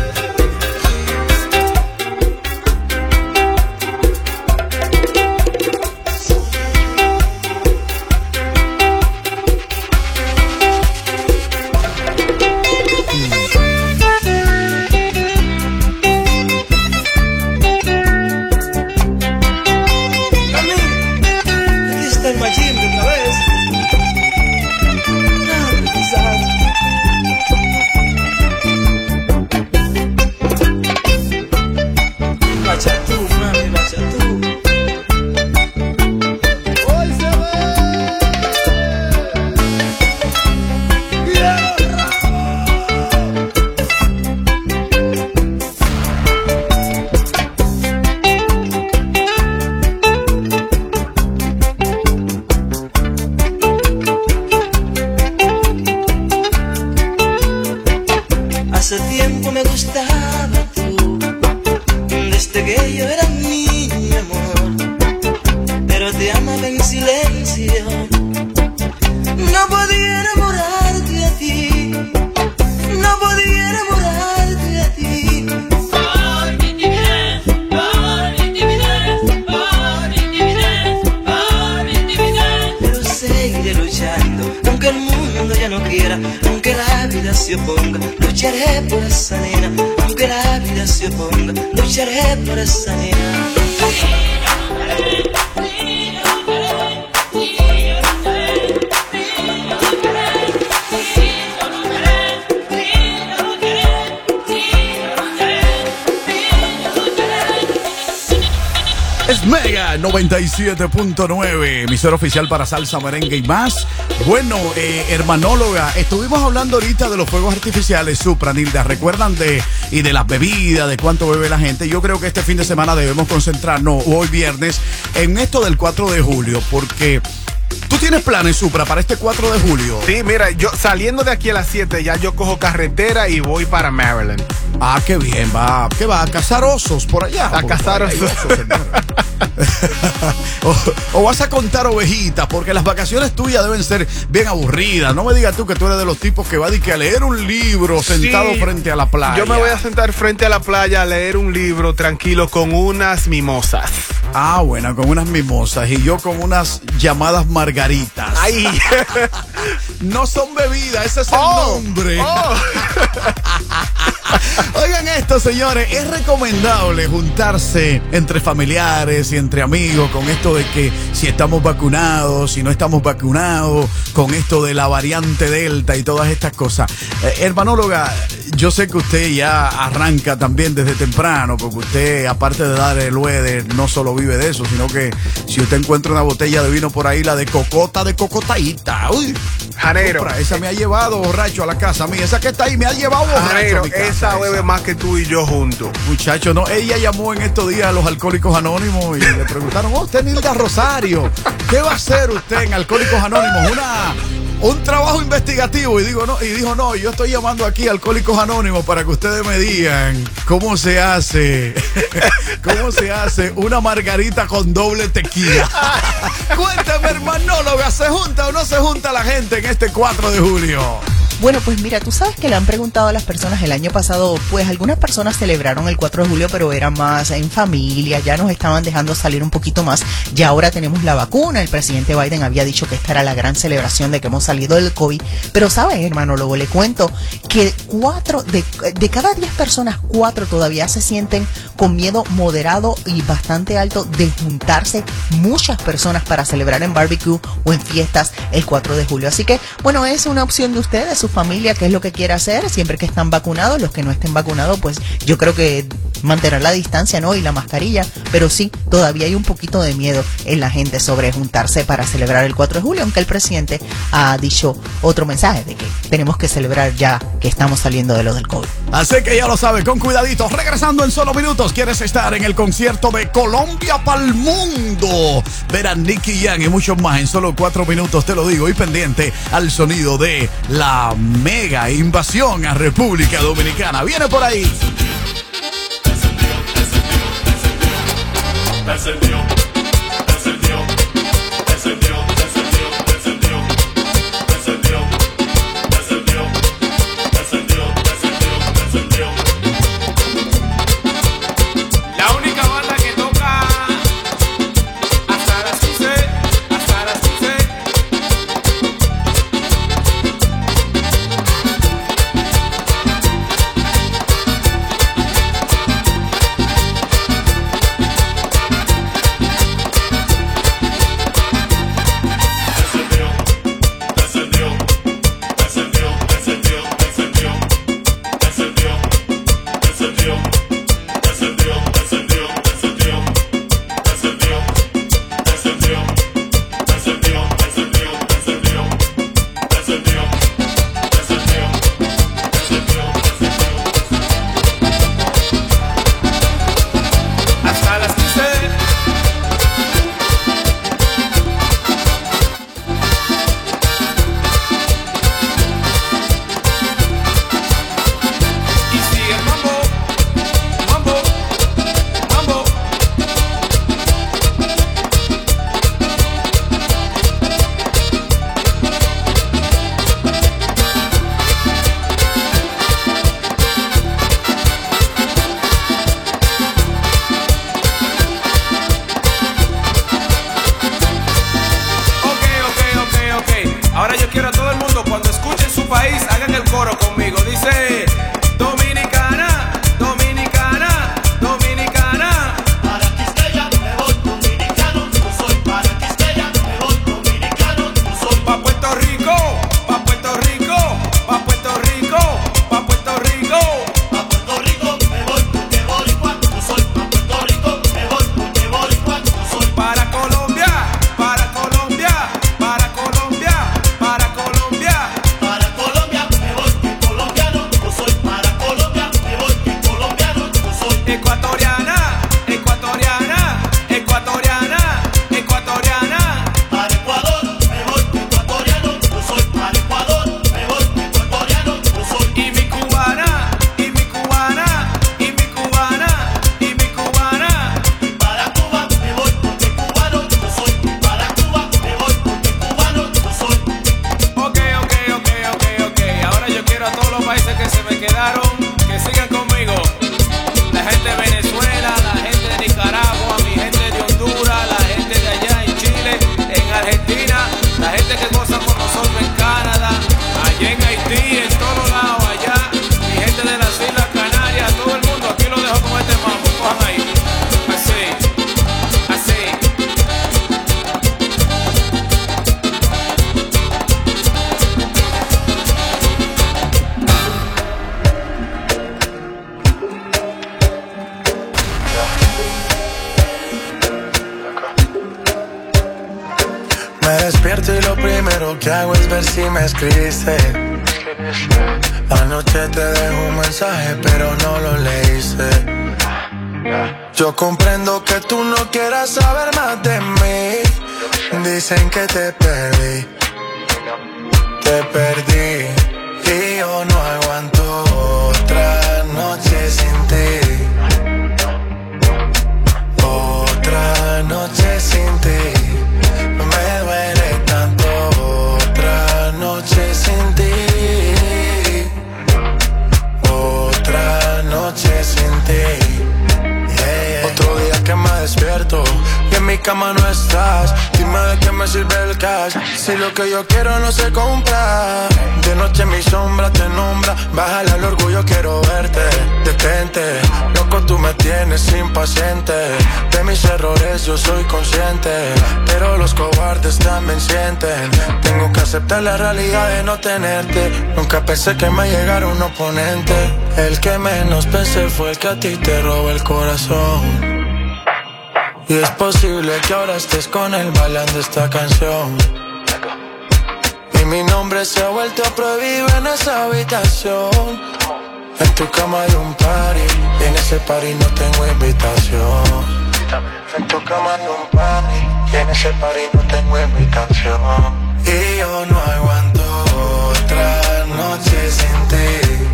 Hace tiempo me gustaba tú, desde que yo era niño, mi amor, pero te amaba en silencio. No podía enamorarte a ti, no podía enamorarte a ti. Por mi timidez, por mi timidez, por mi timidez, por mi timidez. Pero seguiré luchando, aunque el mundo ya no quiera, aunque la vida se oponga. Lucharé por esa nena, aunque la vida se oponga. Lucharé por esa nena. Es Mega noventa y siete punto nueve, emisora oficial para salsa, merengue y más. Bueno, eh, hermanóloga, estuvimos hablando ahorita de los fuegos artificiales, Supra, Nilda, ¿recuerdan de y de las bebidas, de cuánto bebe la gente? Yo creo que este fin de semana debemos concentrarnos, hoy viernes, en esto del cuatro de julio, porque ¿tú tienes planes, Supra, para este cuatro de julio? Sí, mira, yo saliendo de aquí a las siete, ya yo cojo carretera y voy para Maryland. Ah, qué bien, va. ¿Qué va? ¿A cazar osos por allá? A cazar osos. o, o vas a contar ovejitas, porque las vacaciones tuyas deben ser bien aburridas. No me digas tú que tú eres de los tipos que va a, que a leer un libro sentado sí, frente a la playa. Yo me voy a sentar frente a la playa a leer un libro tranquilo con unas mimosas. Ah, bueno, con unas mimosas y yo con unas llamadas margaritas. Ay. No son bebidas, ese es el oh, nombre. Oh. Oigan esto, señores, es recomendable juntarse entre familiares y entre amigos con esto de que si estamos vacunados, si no estamos vacunados, con esto de la variante Delta y todas estas cosas. Eh, hermanóloga, yo sé que usted ya arranca también desde temprano, porque usted, aparte de dar el weather, no solo vive de eso, sino que si usted encuentra una botella de vino por ahí, la de cocota de cocotaíta, uy, Janero, compra, esa me ha llevado borracho a la casa mía, esa que está ahí me ha llevado borracho Janero, a mi casa. Marta bebe más que tú y yo juntos. Muchacho, no, ella llamó en estos días a los Alcohólicos Anónimos y le preguntaron, oh, usted Nilda Rosario, ¿qué va a hacer usted en Alcohólicos Anónimos? Una... Un trabajo investigativo y digo no y dijo no, yo estoy llamando aquí a Alcohólicos Anónimos para que ustedes me digan cómo se hace cómo se hace una margarita con doble tequila. Cuéntame, hermanóloga, ¿se junta o no se junta la gente en este cuatro de julio? Bueno, pues mira, tú sabes que le han preguntado a las personas el año pasado, pues algunas personas celebraron el cuatro de julio, pero era más en familia, ya nos estaban dejando salir un poquito más, ya ahora tenemos la vacuna, el presidente Biden había dicho que esta era la gran celebración de que hemos salido del COVID, pero sabes, hermanólogo, le cuento que cuatro, de, de cada diez personas, cuatro todavía se sienten con miedo moderado y bastante alto de juntarse muchas personas para celebrar en barbecue o en fiestas el cuatro de julio, así que, bueno, es una opción de ustedes, su familia, qué es lo que quiere hacer, siempre que están vacunados, los que no estén vacunados, pues yo creo que mantener la distancia, ¿no? Y la mascarilla, pero sí, todavía hay un poquito de miedo en la gente sobre juntarse para celebrar el cuatro de julio, aunque el presidente ha dicho otro mensaje de que tenemos que celebrar ya que estamos saliendo de lo del COVID. Así que ya lo sabe, con cuidadito, regresando en solo minutos, ¿quieres estar en el concierto de Colombia pa'l mundo? Ver a Nicky Jam y muchos más en solo cuatro minutos, te lo digo, y pendiente al sonido de la mega invasión a República Dominicana. Viene por ahí. Descendió, descendió, descendió, descendió, descendió, descendió, descendió, descendió, descendió, descendió. La única banda que toca hasta las quince, hasta las quince. Ahora yo quiero a todo el mundo cuando escuchen su país hagan el coro conmigo. Dice Dominicana, Dominicana, Dominicana. Para Quisqueya me voy dominicano, yo soy para Quisqueya me voy dominicano, yo soy pa' Puerto Rico, pa' Puerto Rico, pa' Puerto Rico, pa' Puerto Rico. Pa' Puerto Rico me voy porque boricua, yo soy pa' Puerto Rico me voy porque boricua, yo soy para Colombia, para Colombia, para Colombia. Para Colombia, para Colombia me voy que colombiano, yo soy para Colombia me voy que colombiano, yo soy ecuatoriana, ecuatoriana, ecuatoriana, ecuatoriana. Para Ecuador me voy que ecuatoriano, yo soy para Ecuador me voy que ecuatoriano, yo soy y mi cubana, y mi cubana, y mi cubana, y mi cubana. Y para Cuba me voy porque cubano, yo soy para Cuba me voy porque cubano, yo soy. Ok, ok, ok, ok, ok. Ahora yo quiero a todos los países que se me quedaron que sigan conmigo. La gente de Venezuela, la gente de Nicaragua, mi gente de Honduras, la gente de allá en Chile, en Argentina, la gente que goza con nosotros en Canadá, allá en Haití, en todos lados allá, mi gente de las Islas Canarias, todo el mundo. Aquí lo dejo con este mambo, cojan ahí. Así, así. Me despierto y lo primero que hago es ver si me escribiste. Anoche te dejé un mensaje, pero no lo leíste. Yo comprendo que tú no quieras saber más de mí. Dicen que te perdí, te perdí. Y yo no aguanto otra noche sin ti. Otra noche sin ti. Me duele tanto. Otra noche sin ti. Otra noche sin ti. Yeah, yeah. Otro día que me despierto y en mi cama no estás. Dime de qué me sirve el cash si lo que yo quiero no se compra. De noche mi sombra te nombra. Bájale al orgullo, quiero verte. Detente, loco, tú me tienes impaciente. De mis errores yo soy consciente, pero los cobardes también sienten. Tengo que aceptar la realidad de no tenerte. Nunca pensé que me llegara un oponente. El que menos pensé fue el que a ti te robó el corazón. Y es posible que ahora estés con él bailando esta canción. Y mi nombre se ha vuelto prohibido en esa habitación. En tu cama hay un party y en ese party no tengo invitación. En tu cama hay un party y en ese party no tengo invitación. Y yo no aguanto otra noche sin ti.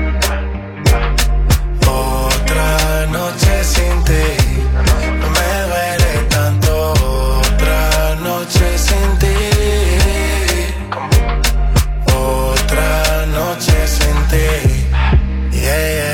Otra noche sin ti. Me duele tanto. Otra noche sin ti. Otra noche sin ti. Yeah, yeah.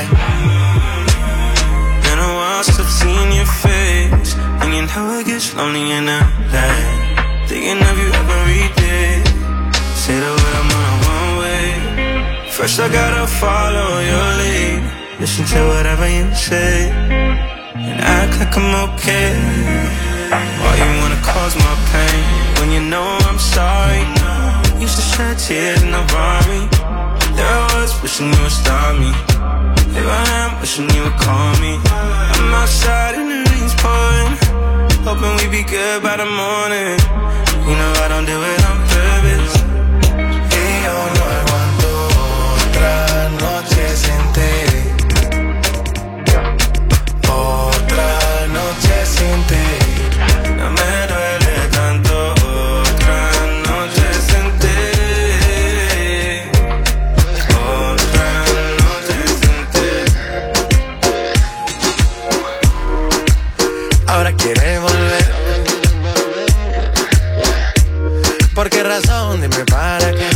Been a while since I've seen your face. Thinking how it gets lonely in L A. Thinking of you every day. Say the word, I'm on a one way. First I gotta follow your lead. Listen to whatever you say and act like I'm okay. Why you wanna cause my pain when you know I'm sorry? Used to shed tears in the army. There I was wishing you would stop me. Here I am wishing you would call me. I'm outside and the rain's pouring, hoping we be good by the morning. You know I don't do it on purpose. Y yo no aguanto otra noche sin ti. Otra noche sin ti. No me duele tanto. Otra noche sin ti. Otra noche sin ti. Ahora quiere volver. ¿Por qué razón? Dime para qué.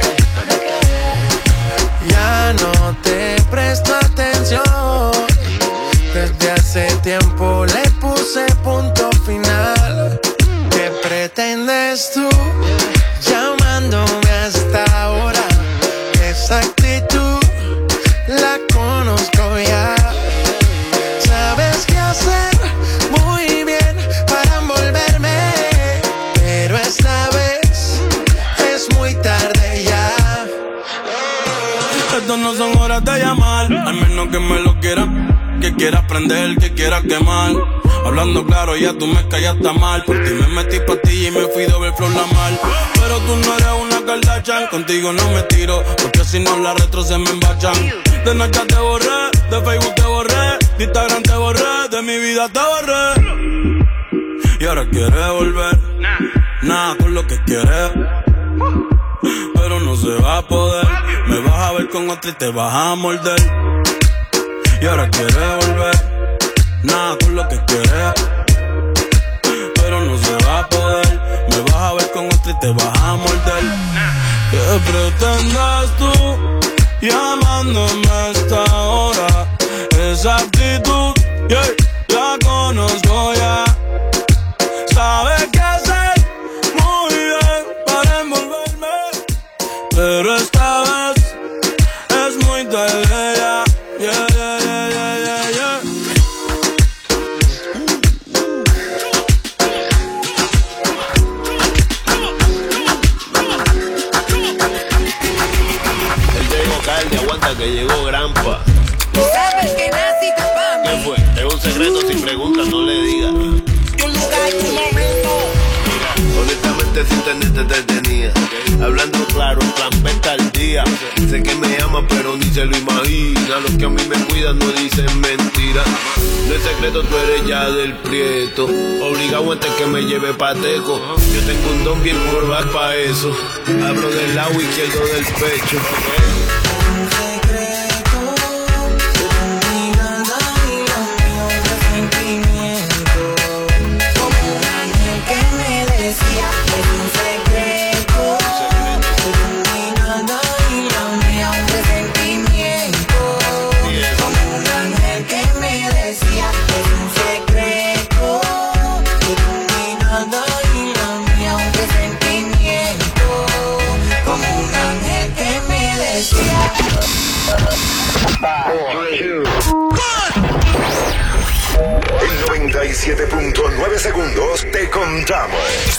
Ya no te presto atención. Desde hace tiempo le puse punto final. ¿Qué pretendes tú llamándome hasta ahora? Esa actitud la conozco ya. Sabes qué hacer muy bien para envolverme, pero esta vez es muy tarde ya. Estas no son horas de llamar, al menos que me lo quieras. Que quieras prender, que quieras quemar. Hablando claro, ya tú me callaste mal. Por ti me metí pastilla y me fui doble flor la mal. Pero tú no eres una Kardashian, contigo no me tiro, porque si no las retro se me embachan. De Snapchat te borré, de Facebook te borré, de Instagram te borré, de mi vida te borré. Y ahora quieres volver, nada con lo que quieres, pero no se va a poder. Me vas a ver con otra y te vas a morder. Y ahora quieres volver, nada con lo que quieres, pero no se va a poder. Me vas a ver con otra y te vas a morder. ¿Qué pretendes tú llamándome a esta hora? Esa actitud, yeah, la conozco ya. Sabes qué hacer muy bien para envolverme, pero esta vez es muy tarde ya. Yeah, yeah, yeah, yeah, yeah, yeah. Él llegó carne, aguanta que llegó Grampa. Sabes que naciste pa' mí. ¿Qué fue? Es un secreto, si preguntas no le digas. Y un lugar y un momento. Mira, honestamente sin tenerte te tenía. Hablando claro, el plan está al día. día. Sé que me ama pero ni se lo imagina. Los que a mí me cuidan no dicen mentiras. No es secreto, tú eres ya del prieto. Obligado antes que me lleve pateco. Yo tengo un don bien curvas pa' eso. Hablo del lado izquierdo del pecho. En noventa y siete punto nueve segundos te contamos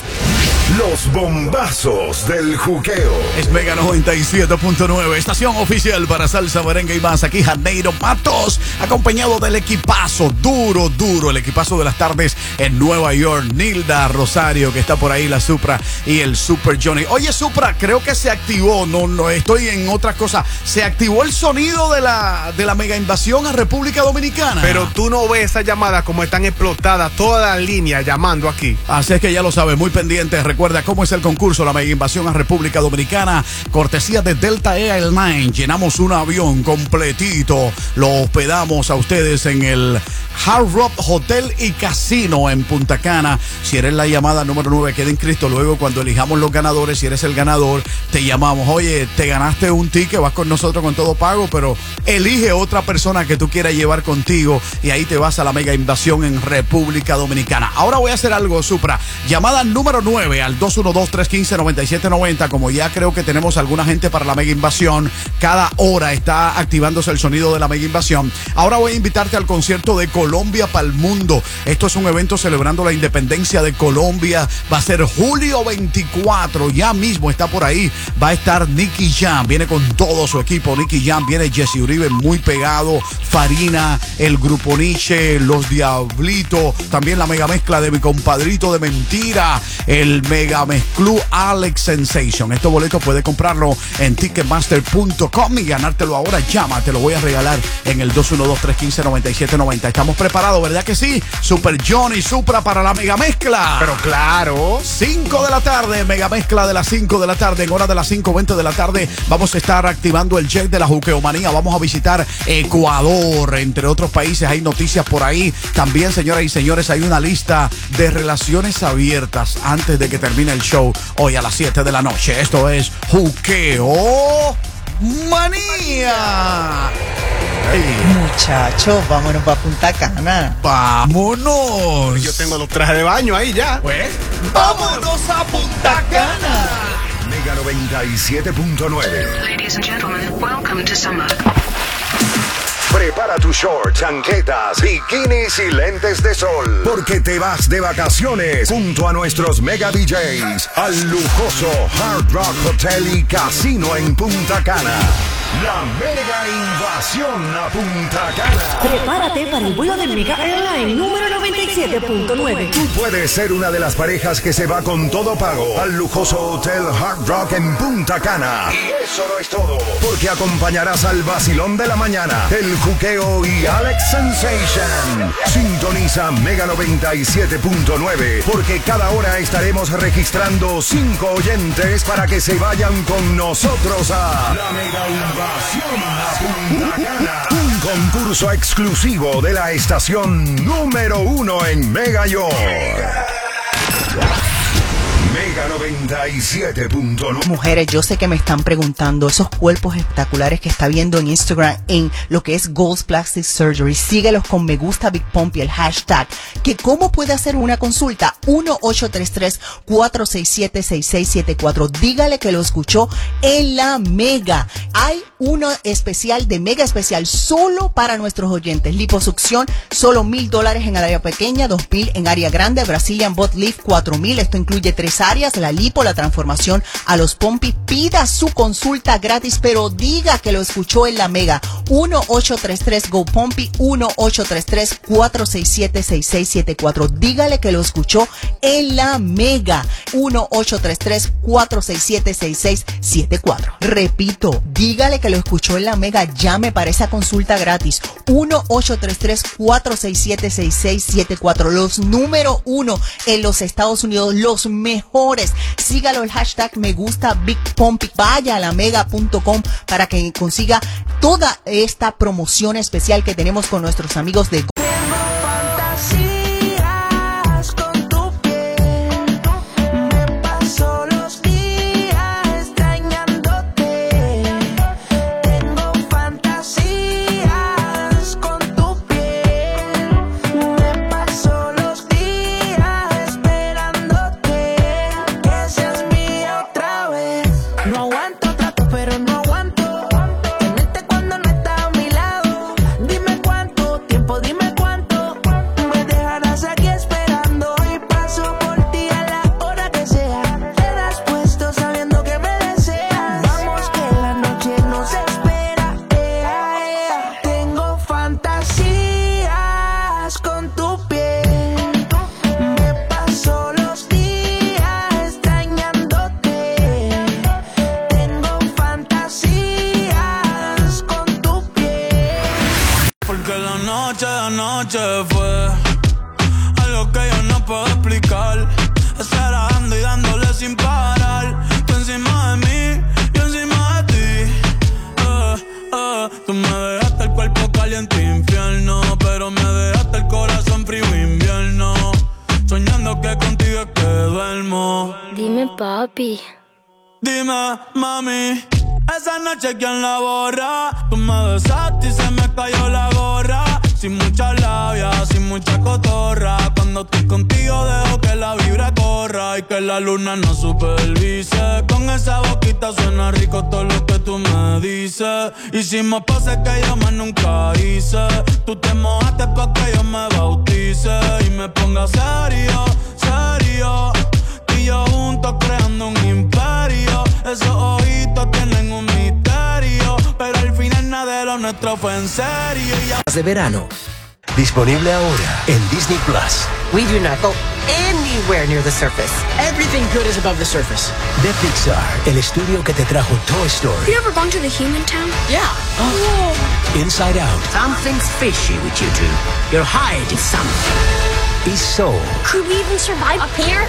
los bombazos del juqueo. Es Mega noventa y siete punto nueve, estación oficial para salsa, merengue y más. Aquí Janeiro Matos, acompañado del equipazo, duro, duro, el equipazo de las tardes en Nueva York. Nilda Rosario, que está por ahí, la Supra y el Super Johnny. Oye, Supra, creo que se activó, no, no estoy en otras cosas. Se activó el sonido de la, de la mega invasión a República Dominicana. Pero tú no ves esas llamadas como están explotadas, toda la línea llamando aquí. Así es que ya lo sabes, muy pendiente. Recuerda cómo es el concurso, la mega invasión a República Dominicana, cortesía de Delta Airlines. Llenamos un avión completito, lo hospedamos a ustedes en el Hard Rock Hotel y Casino en Punta Cana. Si eres la llamada número nueve, queda inscrito. Luego, cuando elijamos los ganadores, si eres el ganador, te llamamos. Oye, te ganaste un ticket, vas con nosotros con todo pago, pero elige otra persona que tú quieras llevar contigo y ahí te vas a la mega invasión en República Dominicana. Ahora voy a hacer algo, Supra. Llamada número nueve al dos uno dos, tres uno cinco, nueve siete nueve cero. Como ya creo que tenemos alguna gente para la mega invasión, cada hora está activándose el sonido de la mega invasión. Ahora voy a invitarte al concierto de Colombia para el mundo. Esto es un evento celebrando la independencia de Colombia. Va a ser julio veinticuatro, ya mismo está por ahí. Va a estar Nicky Jam, viene con todo su equipo. Nicky Jam, viene Jesse Uribe muy pegado, Farina, el Grupo Nietzsche, Los Diablitos, también la mega mezcla de mi compadrito de mentira, el mega mezclú Alex Sensation. Estos boletos puedes comprarlo en ticketmaster punto com y ganártelo ahora. Llama, te lo voy a regalar en el dos uno dos, tres uno cinco, nueve siete nueve cero. Estamos preparados, ¿verdad que sí? Super Johnny Supra para la mega mezcla. Pero claro, cinco de la tarde, mega mezcla de las cinco de la tarde. En hora de las cinco veinte de la tarde vamos a estar activando el jet de la juqueomanía. Vamos a visitar Ecuador, entre otros países. Hay noticias por ahí. También, señoras y señores, hay una lista de relaciones abiertas antes de que termine el show hoy a las siete de la noche. Esto es Juqueo Manía. Hey. Muchachos, vámonos para Punta Cana. Vámonos. Yo tengo los trajes de baño ahí ya. Pues, vámonos a Punta Cana. Mega noventa y siete punto nueve. Ladies and gentlemen, welcome to summer. Prepara tus shorts, chancletas, bikinis y lentes de sol, porque te vas de vacaciones junto a nuestros mega D Js al lujoso Hard Rock Hotel y Casino en Punta Cana. La mega invasión a Punta Cana. Prepárate para el vuelo de Mega Airline número noventa y siete punto nueve. Tú puedes ser una de las parejas que se va con todo pago al lujoso Hotel Hard Rock en Punta Cana. Y eso no es todo, porque acompañarás al vacilón de la mañana, el Juqueo y Alex Sensation. Sintoniza Mega noventa y siete punto nueve, porque cada hora estaremos registrando cinco oyentes para que se vayan con nosotros a la Mega Invasión a Punta Cana. Un concurso exclusivo de la estación número uno en Mega York. Mega noventa y siete punto nueve. Mujeres, yo sé que me están preguntando esos cuerpos espectaculares que está viendo en Instagram en lo que es Gold's Plastic Surgery. Síguelos con me gusta Big Pump y el hashtag. Que cómo puede hacer una consulta. uno ocho tres tres, cuatro seis siete, seis seis siete cuatro. Dígale que lo escuchó en la Mega. Hay uno especial de Mega especial solo para nuestros oyentes. Liposucción, solo mil dólares en área pequeña, dos mil en área grande. Brazilian Butt Lift, cuatro mil. Esto incluye tres cesáreas, la lipo, la transformación a los pompis, pida su consulta gratis, pero diga que lo escuchó en la Mega. uno ocho tres tres G O Pompi, uno ocho tres tres, cuatro seis siete, seis seis siete cuatro. Dígale que lo escuchó en la Mega. uno ocho tres tres, cuatro seis siete, seis seis siete cuatro. Repito, dígale que lo escuchó en la Mega. Llame para esa consulta gratis. uno ocho tres tres, cuatro seis siete, seis seis siete cuatro. Los número uno en los Estados Unidos, los mejores. Sígalo el hashtag me gusta Big Pompi. Vaya a la mega punto com para que consiga toda esta promoción especial que tenemos con nuestros amigos de fue algo que yo no puedo explicar. Acelerando y dándole sin parar. Tú encima de mí, yo encima de ti. Eh, eh, tú me dejaste el cuerpo caliente infierno, pero me dejaste el corazón frío invierno. Soñando que contigo es que duermo. Dime, papi. Dime, mami. Esa noche quién la borra. Tú me besaste y se me cayó la gorra. Sin mucha labia, sin mucha cotorra. Cuando estoy contigo dejo que la vibra corra y que la luna nos supervise. Con esa boquita suena rico todo lo que tú me dices. Hicimos pases que yo más nunca hice. Tú te mojaste pa' que yo me bautice y me ponga serio, serio. Tú y yo juntos creando un imperio. Esos ojitos tienen un misterio, pero al final nada de lo nuestro fue en serio. Y ya... de verano. Disponible ahora en Disney Plus. We do not go anywhere near the surface. Everything good is above the surface. De Pixar, el estudio que te trajo Toy Story. Have you ever gone to the human town? Yeah. Oh. Inside Out. Something's fishy with you two. You're hiding something. Y Soul. Could we even survive up here?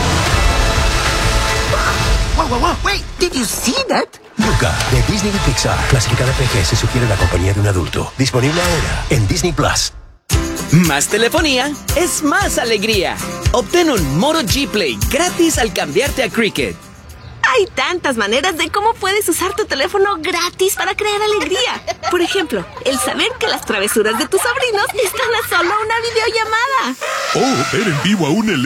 Whoa, whoa, whoa. Wait, did you see that? Luca, de Disney y Pixar. Clasificada P G, se sugiere la compañía de un adulto. Disponible ahora en Disney Plus. Más telefonía es más alegría. Obtén un Moto G Play gratis al cambiarte a Cricket. Hay tantas maneras de cómo puedes usar tu teléfono gratis para crear alegría. Por ejemplo, el saber que las travesuras de tus sobrinos están a solo una videollamada. Oh, ver en vivo a un